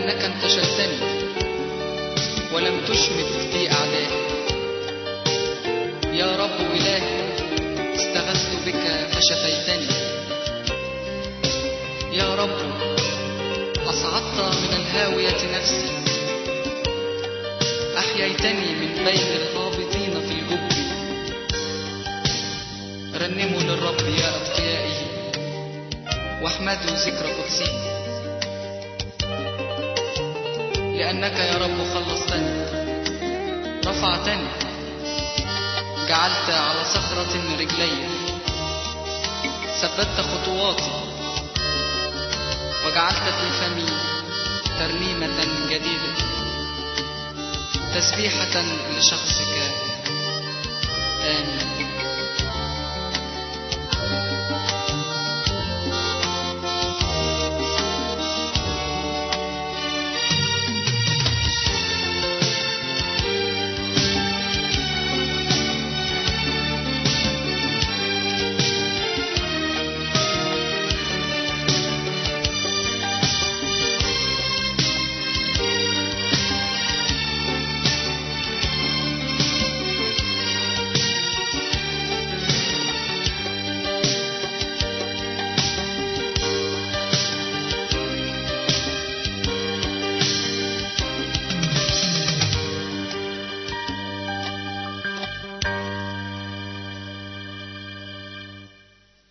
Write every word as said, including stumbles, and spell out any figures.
لأنك انتشلتني ولم تشمت بي أعدائي. يا رب إلهي استغثت بك فشفيتني. يا رب أصعدت من الهاوية نفسي، أحييتني من بين الهابطين في الجب. رنموا للرب يا أتقيائه واحمدوا ذكر قدسه، لأنك يا رب خلصتني، رفعتني، جعلت على صخرة رجلي، ثبتت خطواتي، وجعلت في فمي ترنيمة جديدة، تسبيحة لشخصك. آمين.